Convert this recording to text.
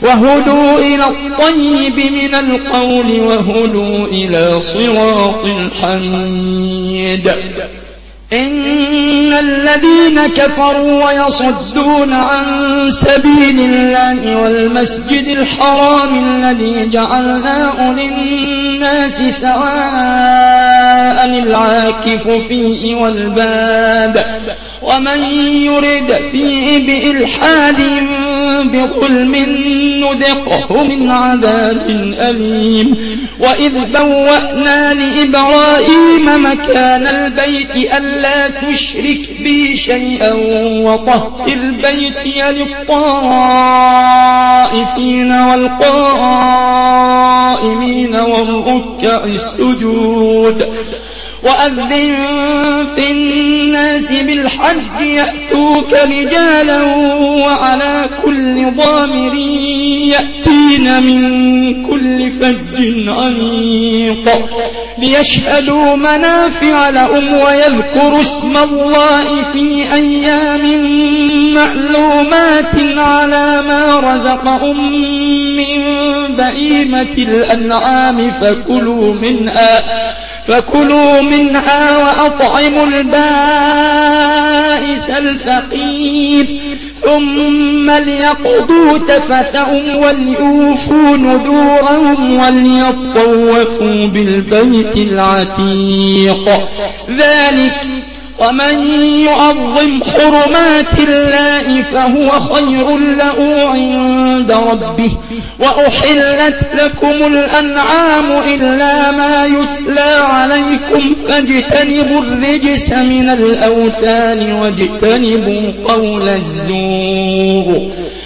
وهدوا إلى الطيب من القول وهدوا إلى صراط الحميد. إن الذين كفروا ويصدون عن سبيل الله والمسجد الحرام الذي جعلناه للناس سواء العاكف فيه والباد ومن يرد فيه بإلحاد بظلم نذقه من عذاب أليم. وإذ بوأنا لإبراهيم مكان البيت ألا تشرك بي شيئا وطهر بيتي للطائفين والقائمين والركع السجود. وأذن في الناس بالحج يأتوك رجالا وعلى كل ضامر يأتين من كل فج عميق ليشهدوا منافع لهم ويذكروا اسم الله في أيام معلومات على ما رزقهم من بهيمة الأنعام فكلوا منها وأطعموا البائس الفقير ثم ليقضوا تفثهم وليوفوا نذورهم وليطوفوا بالبيت العتيق. ذلك ومن يعظم حرمات الله فهو خير له عند ربه. وأحلت لكم الأنعام إلا ما يتلى عليكم فاجتنبوا الرجس من الأوثان واجتنبوا قول الزور.